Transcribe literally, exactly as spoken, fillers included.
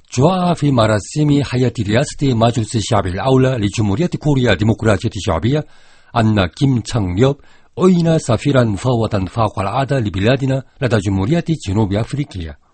جاء في مراسم حياة رئاسة مجلس الشعب الأعلى لجمهورية كوريا الديمقراطية الشعبية أن كيم تشانغ أعين سفيرا مفوضا فوق العادة لبلادنا لدى جمهورية جنوب أفريقيا.